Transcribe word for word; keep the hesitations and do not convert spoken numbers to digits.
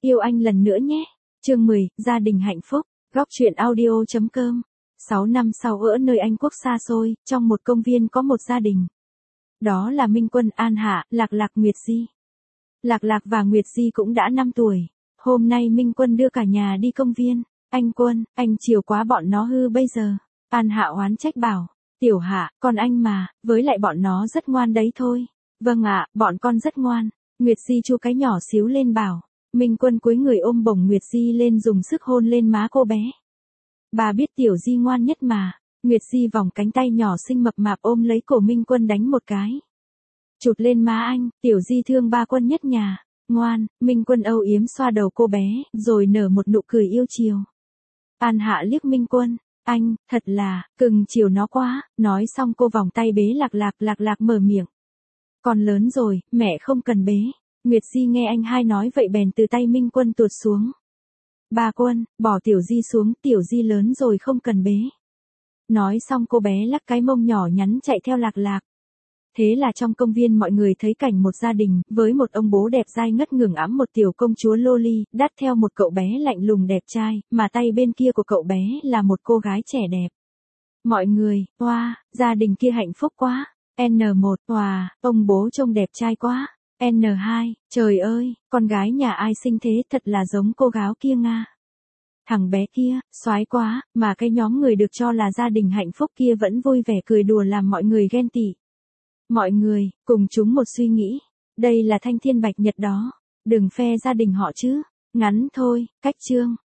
Yêu anh lần nữa nhé. Chương mười, gia đình hạnh phúc. Góc truyện audio chấm com. Sáu năm sau ở nơi Anh quốc xa xôi, trong một công viên có một gia đình. Đó là Minh Quân, An Hạ, Lạc Lạc, Nguyệt Di. Lạc Lạc và Nguyệt Di cũng đã năm tuổi. Hôm nay Minh Quân đưa cả nhà đi công viên. Anh Quân, anh chiều quá bọn nó hư bây giờ. An Hạ oán trách bảo. Tiểu Hạ, con anh mà, với lại bọn nó rất ngoan đấy thôi. Vâng ạ, bọn con rất ngoan. Nguyệt Di chu cái nhỏ xíu lên bảo. Minh Quân cúi người ôm bổng Nguyệt Di lên dùng sức hôn lên má cô bé. Bà biết Tiểu Di ngoan nhất mà. Nguyệt Di vòng cánh tay nhỏ xinh mập mạp ôm lấy cổ Minh Quân đánh một cái. Chụp lên má anh, Tiểu Di thương ba Quân nhất nhà. Ngoan, Minh Quân âu yếm xoa đầu cô bé, rồi nở một nụ cười yêu chiều. An Hạ liếc Minh Quân. Anh, thật là, cưng chiều nó quá. Nói xong cô vòng tay bế Lạc Lạc. Lạc Lạc mở miệng. Con lớn rồi, mẹ không cần bế. Nguyệt Di nghe anh hai nói vậy bèn từ tay Minh Quân tuột xuống. Ba Quân, bỏ Tiểu Di xuống, Tiểu Di lớn rồi không cần bế. Nói xong cô bé lắc cái mông nhỏ nhắn chạy theo Lạc Lạc. Thế là trong công viên mọi người thấy cảnh một gia đình, với một ông bố đẹp dai ngất ngưởng ẵm một tiểu công chúa loli, đắt theo một cậu bé lạnh lùng đẹp trai, mà tay bên kia của cậu bé là một cô gái trẻ đẹp. Mọi người, oa, wow, gia đình kia hạnh phúc quá. en một, oa, wow, ông bố trông đẹp trai quá. en hai, trời ơi, con gái nhà ai xinh thế thật là giống cô gái kia Nga. Thằng bé kia, soái quá, mà cái nhóm người được cho là gia đình hạnh phúc kia vẫn vui vẻ cười đùa làm mọi người ghen tị. Mọi người, cùng chúng một suy nghĩ. Đây là Thanh Thiên Bạch Nhật đó. Đừng phe gia đình họ chứ. Ngắn thôi, cách chương.